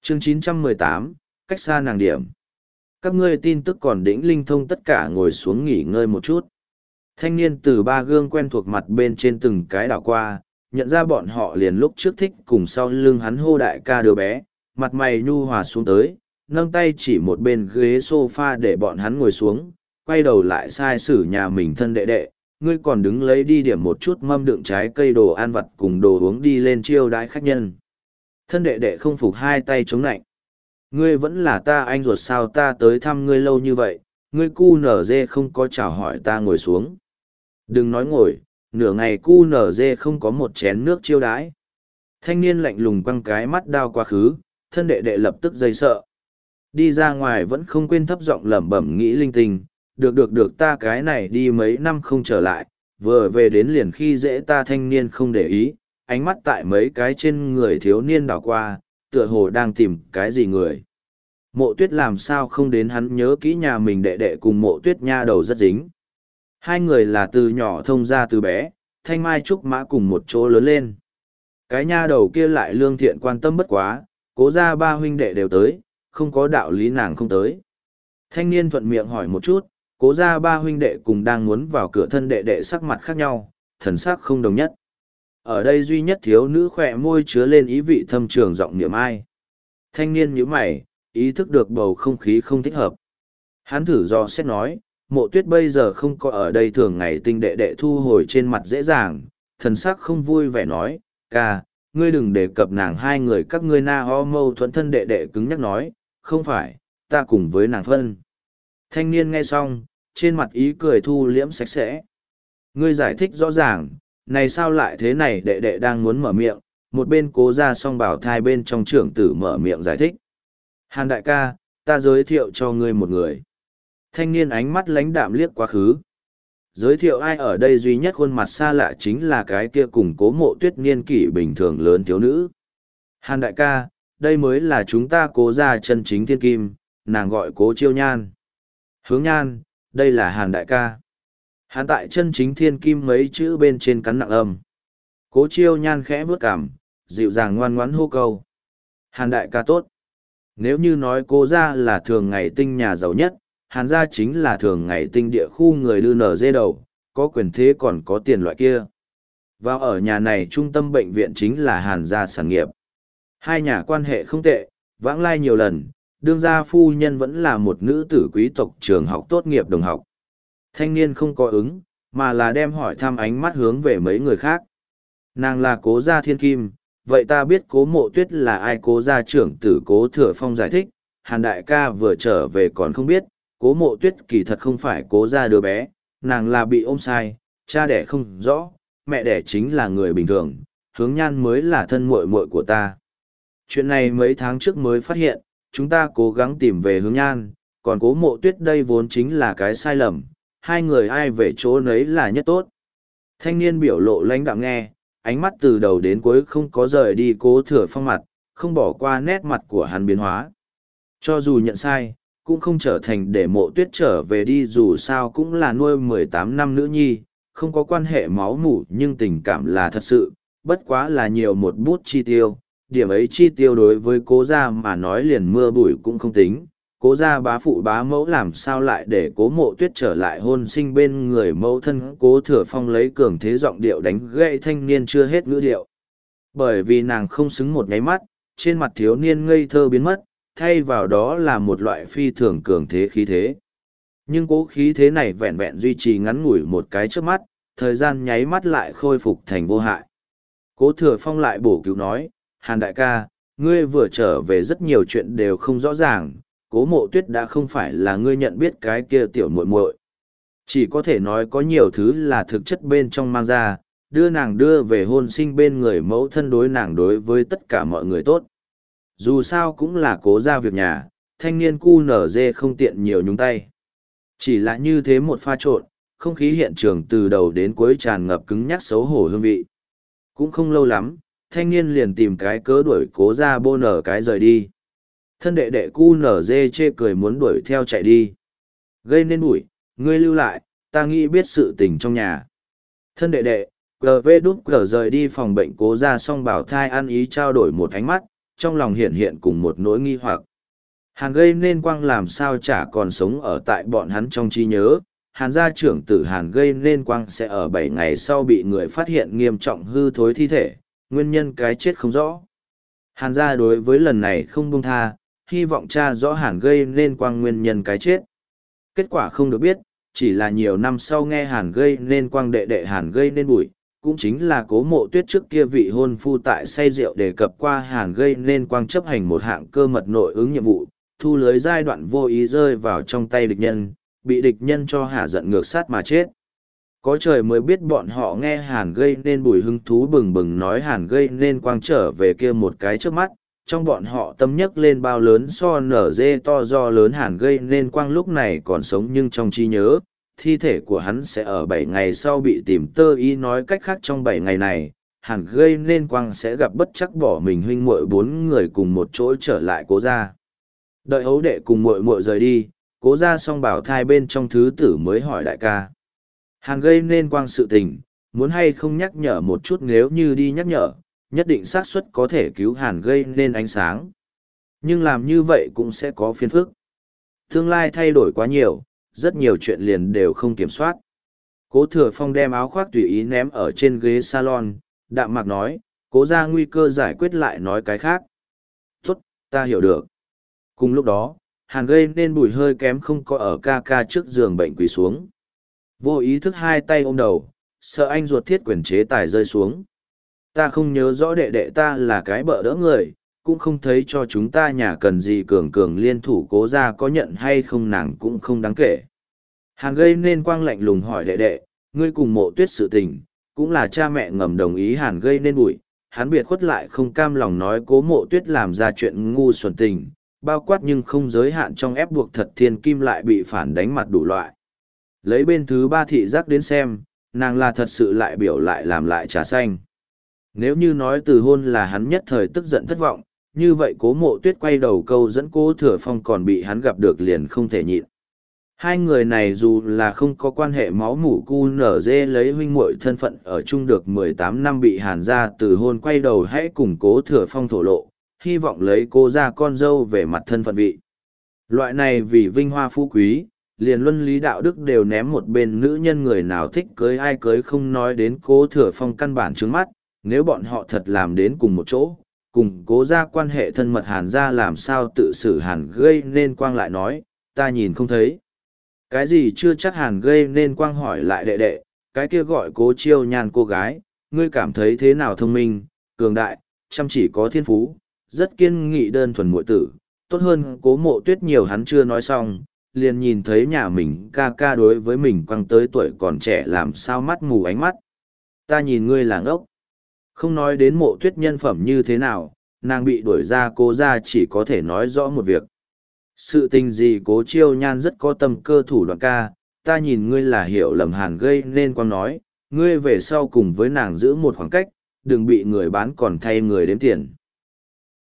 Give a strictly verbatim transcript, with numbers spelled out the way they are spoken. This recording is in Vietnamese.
Chương chín trăm mười tám, cách xa nàng điểm. Các ngươi tin tức còn đĩnh linh thông tất cả ngồi xuống nghỉ ngơi một chút. Thanh niên từ ba gương quen thuộc mặt bên trên từng cái đảo qua, nhận ra bọn họ liền lúc trước thích cùng sau lưng hắn hô đại ca đứa bé, mặt mày nhu hòa xuống tới, nâng tay chỉ một bên ghế sofa để bọn hắn ngồi xuống, quay đầu lại sai sử nhà mình thân đệ đệ, ngươi còn đứng lấy đi điểm một chút mâm đựng trái cây đồ ăn vặt cùng đồ uống đi lên chiêu đãi khách nhân. Thân đệ đệ không phục hai tay chống nạnh. Ngươi vẫn là ta anh ruột sao ta tới thăm ngươi lâu như vậy, ngươi cu nở dê không có chào hỏi ta ngồi xuống. Đừng nói ngồi, nửa ngày cu nở dê không có một chén nước chiêu đãi. Thanh niên lạnh lùng quăng cái mắt đao quá khứ, thân đệ đệ lập tức dây sợ. Đi ra ngoài vẫn không quên thấp giọng lẩm bẩm nghĩ linh tinh, được được được ta cái này đi mấy năm không trở lại, vừa về đến liền khi dễ ta thanh niên không để ý, ánh mắt tại mấy cái trên người thiếu niên đảo qua, tựa hồ đang tìm cái gì người. Mộ tuyết làm sao không đến hắn nhớ kỹ nhà mình đệ đệ cùng mộ tuyết nha đầu rất dính. Hai người là từ nhỏ thông ra từ bé, thanh mai trúc mã cùng một chỗ lớn lên. Cái nha đầu kia lại lương thiện quan tâm bất quá, cố ra ba huynh đệ đều tới, không có đạo lý nàng không tới. Thanh niên thuận miệng hỏi một chút, cố ra ba huynh đệ cùng đang muốn vào cửa thân đệ đệ sắc mặt khác nhau, thần sắc không đồng nhất. Ở đây duy nhất thiếu nữ khỏe môi chứa lên ý vị thâm trường giọng niệm ai. Thanh niên nhíu mày, ý thức được bầu không khí không thích hợp. Hắn thử do xét nói, mộ tuyết bây giờ không có ở đây thường ngày tinh đệ đệ thu hồi trên mặt dễ dàng, thần sắc không vui vẻ nói, ca, ngươi đừng đề cập nàng hai người các ngươi na ho mâu thuẫn thân đệ đệ cứng nhắc nói, không phải, ta cùng với nàng phân. Thanh niên nghe xong, trên mặt ý cười thu liễm sạch sẽ. Ngươi giải thích rõ ràng, này sao lại thế này đệ đệ đang muốn mở miệng, một bên cố ra song bảo thai bên trong trưởng tử mở miệng giải thích. Hàn đại ca, ta giới thiệu cho ngươi một người. Thanh niên ánh mắt lãnh đạm liếc quá khứ. Giới thiệu ai ở đây duy nhất khuôn mặt xa lạ chính là cái kia cùng cố mộ tuyết niên kỷ bình thường lớn thiếu nữ. Hàn đại ca, đây mới là chúng ta cố ra chân chính thiên kim, nàng gọi cố chiêu nhan. Hướng nhan, đây là Hàn đại ca. Hàn tại chân chính thiên kim mấy chữ bên trên cắn nặng âm. Cố chiêu nhan khẽ vướt cảm, dịu dàng ngoan ngoãn hô câu. Hàn đại ca tốt. Nếu như nói cố ra là thường ngày tinh nhà giàu nhất, Hàn gia chính là thường ngày tinh địa khu người đưa nở dê đầu, có quyền thế còn có tiền loại kia. Vào ở nhà này trung tâm bệnh viện chính là Hàn gia sản nghiệp. Hai nhà quan hệ không tệ, vãng lai nhiều lần, đương gia phu nhân vẫn là một nữ tử quý tộc trường học tốt nghiệp đồng học. Thanh niên không có ứng, mà là đem hỏi thăm ánh mắt hướng về mấy người khác. Nàng là cố gia thiên kim, vậy ta biết cố mộ tuyết là ai? Cố gia trưởng tử Cố Thừa Phong giải thích, Hàn đại ca vừa trở về còn không biết, cố mộ tuyết kỳ thật không phải cố gia đứa bé, nàng là bị ôm sai, cha đẻ không rõ, mẹ đẻ chính là người bình thường, hướng nhan mới là thân muội muội của ta. Chuyện này mấy tháng trước mới phát hiện, chúng ta cố gắng tìm về hướng nhan, còn cố mộ tuyết đây vốn chính là cái sai lầm, hai người ai về chỗ nấy là nhất tốt. Thanh niên biểu lộ lãnh đạm nghe, ánh mắt từ đầu đến cuối không có rời đi Cố Thừa Phong mặt, không bỏ qua nét mặt của hắn biến hóa. Cho dù nhận sai, cũng không trở thành để mộ tuyết trở về đi, dù sao cũng là nuôi mười tám năm nữ nhi, không có quan hệ máu mủ nhưng tình cảm là thật sự, bất quá là nhiều một bút chi tiêu. Điểm ấy chi tiêu đối với cố gia mà nói liền mưa bụi cũng không tính, cố gia bá phụ bá mẫu làm sao lại để cố mộ tuyết trở lại hôn sinh bên người mẫu thân. Cố Thừa Phong lấy cường thế giọng điệu đánh gậy thanh niên chưa hết ngữ điệu. Bởi vì nàng không xứng một nháy mắt, trên mặt thiếu niên ngây thơ biến mất, thay vào đó là một loại phi thường cường thế khí thế. Nhưng cố khí thế này vẹn vẹn duy trì ngắn ngủi một cái trước mắt, thời gian nháy mắt lại khôi phục thành vô hại. Cố Thừa Phong lại bổ cứu nói, Hàn đại ca, ngươi vừa trở về rất nhiều chuyện đều không rõ ràng, cố mộ tuyết đã không phải là ngươi nhận biết cái kia tiểu muội muội. Chỉ có thể nói có nhiều thứ là thực chất bên trong mang ra, đưa nàng đưa về hôn sinh bên người mẫu thân đối nàng đối với tất cả mọi người tốt. Dù sao cũng là cố ra việc nhà, thanh niên cu nở dê không tiện nhiều nhúng tay. Chỉ là như thế một pha trộn, không khí hiện trường từ đầu đến cuối tràn ngập cứng nhắc xấu hổ hương vị. Cũng không lâu lắm, thanh niên liền tìm cái cớ đuổi cố ra bô nở cái rời đi. Thân đệ đệ cu nở dê chê cười muốn đuổi theo chạy đi. Gây nên bụi, ngươi lưu lại, ta nghĩ biết sự tình trong nhà. Thân đệ đệ, gờ vê đút gờ rời đi phòng bệnh cố ra xong bảo thai ăn ý trao đổi một ánh mắt, trong lòng hiện hiện cùng một nỗi nghi hoặc. Hàn gây nên quang làm sao chả còn sống ở tại bọn hắn trong trí nhớ, Hàn gia trưởng tử Hàn gây nên quang sẽ ở bảy ngày sau bị người phát hiện nghiêm trọng hư thối thi thể, nguyên nhân cái chết không rõ. Hàn gia đối với lần này không buông tha, hy vọng tra rõ Hàn gây nên quang nguyên nhân cái chết. Kết quả không được biết, chỉ là nhiều năm sau nghe Hàn gây nên quang đệ đệ Hàn gây nên bụi, cũng chính là Cố Mộ Tuyết trước kia vị hôn phu tại say rượu đề cập qua Hàn gây nên quang chấp hành một hạng cơ mật nội ứng nhiệm vụ, thu lưới giai đoạn vô ý rơi vào trong tay địch nhân, bị địch nhân cho hả giận ngược sát mà chết. Có trời mới biết bọn họ nghe Hàn gây nên bùi hứng thú bừng bừng nói Hàn gây nên quang trở về kia một cái trước mắt, trong bọn họ tâm nhấc lên bao lớn so nở dê to do lớn Hàn gây nên quang lúc này còn sống nhưng trong trí nhớ, thi thể của hắn sẽ ở bảy ngày sau bị tìm tơ y nói cách khác trong bảy ngày này, Hàn gây nên quang sẽ gặp bất chắc bỏ mình huynh muội bốn người cùng một chỗ trở lại Cố gia. Đợi ấu đệ cùng muội muội rời đi, Cố gia xong bảo thai bên trong thứ tử mới hỏi đại ca. Hàn gây nên quang sự tình, muốn hay không nhắc nhở một chút, nếu như đi nhắc nhở, nhất định xác suất có thể cứu Hàn gây nên ánh sáng. Nhưng làm như vậy cũng sẽ có phiền phức. Tương lai thay đổi quá nhiều, rất nhiều chuyện liền đều không kiểm soát. Cố Thừa Phong đem áo khoác tùy ý ném ở trên ghế salon, đạm mạc nói, Cố gia nguy cơ giải quyết lại nói cái khác. Tốt, ta hiểu được. Cùng lúc đó, Hàn gây nên bùi hơi kém không có ở ca ca trước giường bệnh quỳ xuống. Vô ý thức hai tay ôm đầu, sợ anh ruột thiết quyền chế tài rơi xuống. Ta không nhớ rõ đệ đệ ta là cái bợ đỡ người, cũng không thấy cho chúng ta nhà cần gì cường cường liên thủ Cố gia có nhận hay không nàng cũng không đáng kể. Hàn gây nên quang lạnh lùng hỏi đệ đệ, ngươi cùng Mộ Tuyết sự tình, cũng là cha mẹ ngầm đồng ý Hàn gây nên bụi, hắn biệt khuất lại không cam lòng nói Cố Mộ Tuyết làm ra chuyện ngu xuẩn tình, bao quát nhưng không giới hạn trong ép buộc thật thiên kim lại bị phản đánh mặt đủ loại. Lấy bên thứ ba thị giác đến xem, nàng là thật sự lại biểu lại làm lại trà xanh. Nếu như nói từ hôn là hắn nhất thời tức giận thất vọng, như vậy Cố Mộ Tuyết quay đầu câu dẫn Cố Thừa Phong còn bị hắn gặp được liền không thể nhịn. Hai người này dù là không có quan hệ máu mủ cu nở dê lấy huynh muội thân phận ở chung được mười tám năm bị Hàn gia từ hôn quay đầu hãy cùng Cố Thừa Phong thổ lộ, hy vọng lấy cô ra con dâu về mặt thân phận vị. Loại này vì vinh hoa phú quý, liền luân lý đạo đức đều ném một bên nữ nhân, người nào thích cưới ai cưới không nói đến Cố Thừa Phong căn bản trướng mắt, nếu bọn họ thật làm đến cùng một chỗ, cùng Cố ra quan hệ thân mật Hàn ra làm sao tự xử Hàn gây nên quang lại nói, ta nhìn không thấy. Cái gì chưa chắc Hàn gây nên quang hỏi lại đệ đệ, cái kia gọi Cố Chiêu Nhan cô gái, ngươi cảm thấy thế nào, thông minh, cường đại, chăm chỉ có thiên phú, rất kiên nghị đơn thuần muội tử, tốt hơn Cố Mộ Tuyết nhiều. Hắn chưa nói xong, liền nhìn thấy nhà mình ca ca đối với mình quăng tới tuổi còn trẻ làm sao mắt mù ánh mắt. Ta nhìn ngươi là ngốc. Không nói đến Mộ Tuyết nhân phẩm như thế nào, nàng bị đuổi ra Cố ra chỉ có thể nói rõ một việc. Sự tình gì Cố Chiêu Nhan rất có tâm cơ thủ đoạn ca, ta nhìn ngươi là hiểu lầm. Hàn gây nên quang nói, ngươi về sau cùng với nàng giữ một khoảng cách, đừng bị người bán còn thay người đếm tiền.